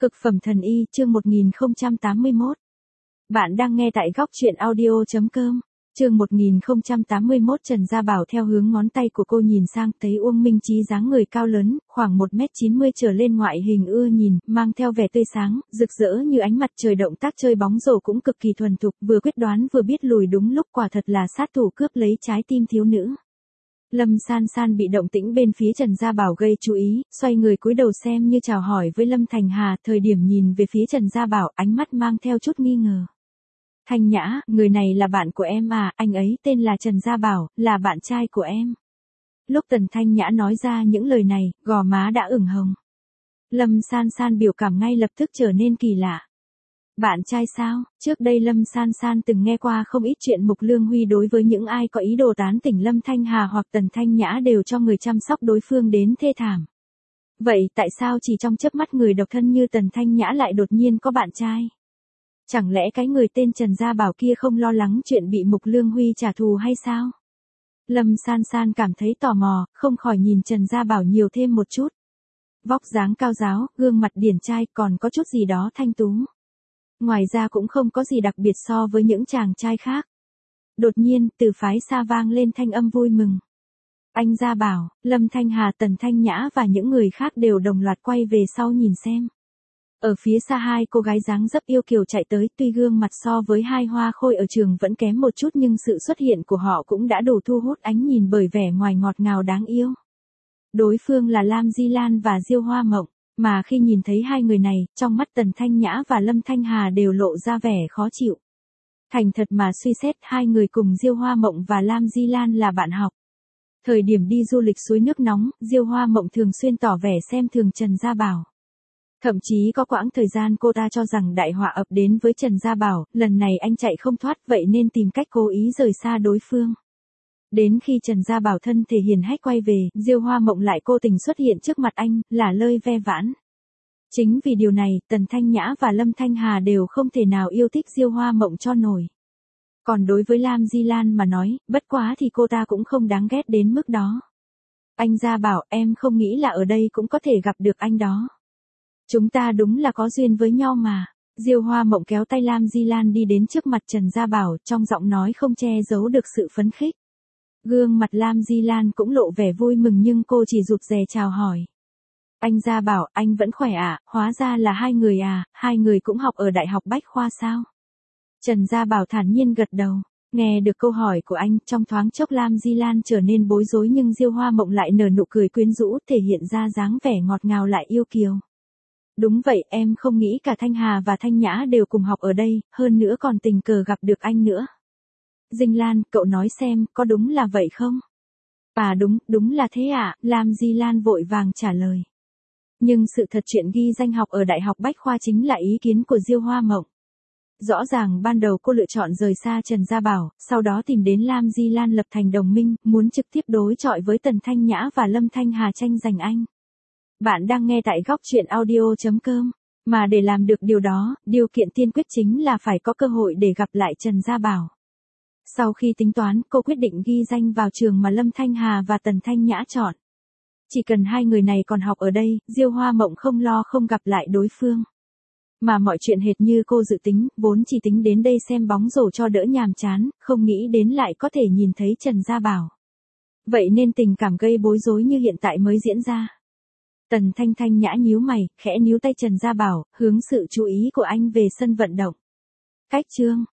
Cực phẩm thần y, chương 1081. Bạn đang nghe tại góc truyện audio.com. Chương 1081. Trần Gia Bảo theo hướng ngón tay của cô nhìn sang, thấy Uông Minh Chí dáng người cao lớn, khoảng 1m90 trở lên, ngoại hình ưa nhìn, mang theo vẻ tươi sáng, rực rỡ như ánh mặt trời, động tác chơi bóng rổ cũng cực kỳ thuần thục, vừa quyết đoán vừa biết lùi đúng lúc, quả thật là sát thủ cướp lấy trái tim thiếu nữ. Lâm San San bị động tĩnh bên phía Trần Gia Bảo gây chú ý, xoay người cúi đầu xem như chào hỏi với Lâm Thành Hà, thời điểm nhìn về phía Trần Gia Bảo, ánh mắt mang theo chút nghi ngờ. Thanh Nhã, người này là bạn của em à, anh ấy tên là Trần Gia Bảo, là bạn trai của em. Lúc Tần Thanh Nhã nói ra những lời này, gò má đã ửng hồng. Lâm San San biểu cảm ngay lập tức trở nên kỳ lạ. Bạn trai sao? Trước đây Lâm San San từng nghe qua không ít chuyện Mục Lương Huy đối với những ai có ý đồ tán tỉnh Lâm Thanh Hà hoặc Tần Thanh Nhã đều cho người chăm sóc đối phương đến thê thảm. Vậy tại sao chỉ trong chớp mắt người độc thân như Tần Thanh Nhã lại đột nhiên có bạn trai? Chẳng lẽ cái người tên Trần Gia Bảo kia không lo lắng chuyện bị Mục Lương Huy trả thù hay sao? Lâm San San cảm thấy tò mò, không khỏi nhìn Trần Gia Bảo nhiều thêm một chút. Vóc dáng cao ráo, gương mặt điển trai, còn có chút gì đó thanh tú. Ngoài ra cũng không có gì đặc biệt so với những chàng trai khác. Đột nhiên, từ phái xa vang lên thanh âm vui mừng. Anh Gia Bảo, Lâm Thanh Hà, Tần Thanh Nhã và những người khác đều đồng loạt quay về sau nhìn xem. Ở phía xa hai cô gái dáng dấp yêu kiều chạy tới, tuy gương mặt so với hai hoa khôi ở trường vẫn kém một chút nhưng sự xuất hiện của họ cũng đã đủ thu hút ánh nhìn bởi vẻ ngoài ngọt ngào đáng yêu. Đối phương là Lam Di Lan và Diêu Hoa Mộng. Mà khi nhìn thấy hai người này, trong mắt Tần Thanh Nhã và Lâm Thanh Hà đều lộ ra vẻ khó chịu. Thành thật mà suy xét, hai người cùng Diêu Hoa Mộng và Lam Di Lan là bạn học. Thời điểm đi du lịch suối nước nóng, Diêu Hoa Mộng thường xuyên tỏ vẻ xem thường Trần Gia Bảo. Thậm chí có quãng thời gian cô ta cho rằng đại họa ập đến với Trần Gia Bảo, lần này anh chạy không thoát vậy nên tìm cách cố ý rời xa đối phương. Đến khi Trần Gia Bảo thân thể hiền hách quay về, Diêu Hoa Mộng lại cố tình xuất hiện trước mặt anh, là lơi ve vãn. Chính vì điều này, Tần Thanh Nhã và Lâm Thanh Hà đều không thể nào yêu thích Diêu Hoa Mộng cho nổi. Còn đối với Lam Di Lan mà nói, bất quá thì cô ta cũng không đáng ghét đến mức đó. Anh Gia Bảo, em không nghĩ là ở đây cũng có thể gặp được anh đó. Chúng ta đúng là có duyên với nhau mà. Diêu Hoa Mộng kéo tay Lam Di Lan đi đến trước mặt Trần Gia Bảo, trong giọng nói không che giấu được sự phấn khích. Gương mặt Lam Di Lan cũng lộ vẻ vui mừng nhưng cô chỉ rụt rè chào hỏi. Anh Gia Bảo, anh vẫn khỏe à, hóa ra là hai người à, hai người cũng học ở Đại học Bách Khoa sao? Trần Gia Bảo thản nhiên gật đầu. Nghe được câu hỏi của anh, trong thoáng chốc Lam Di Lan trở nên bối rối nhưng Diêu Hoa Mộng lại nở nụ cười quyến rũ, thể hiện ra dáng vẻ ngọt ngào lại yêu kiều. Đúng vậy, em không nghĩ cả Thanh Hà và Thanh Nhã đều cùng học ở đây, hơn nữa còn tình cờ gặp được anh nữa. Dinh Lan, cậu nói xem, có đúng là vậy không? À đúng là thế ạ, Lam Di Lan vội vàng trả lời. Nhưng sự thật chuyện ghi danh học ở Đại học Bách Khoa chính là ý kiến của Diêu Hoa Mộng. Rõ ràng ban đầu cô lựa chọn rời xa Trần Gia Bảo, sau đó tìm đến Lam Di Lan lập thành đồng minh, muốn trực tiếp đối chọi với Tần Thanh Nhã và Lâm Thanh Hà tranh giành anh. Bạn đang nghe tại góc truyện audio.com. Mà để làm được điều đó, điều kiện tiên quyết chính là phải có cơ hội để gặp lại Trần Gia Bảo. Sau khi tính toán, cô quyết định ghi danh vào trường mà Lâm Thanh Hà và Tần Thanh Nhã chọn. Chỉ cần hai người này còn học ở đây, Diêu Hoa Mộng không lo không gặp lại đối phương. Mà mọi chuyện hệt như cô dự tính, vốn chỉ tính đến đây xem bóng rổ cho đỡ nhàm chán, không nghĩ đến lại có thể nhìn thấy Trần Gia Bảo. Vậy nên tình cảm gây bối rối như hiện tại mới diễn ra. Tần Thanh Nhã nhíu mày, khẽ níu tay Trần Gia Bảo, hướng sự chú ý của anh về sân vận động. Cách chương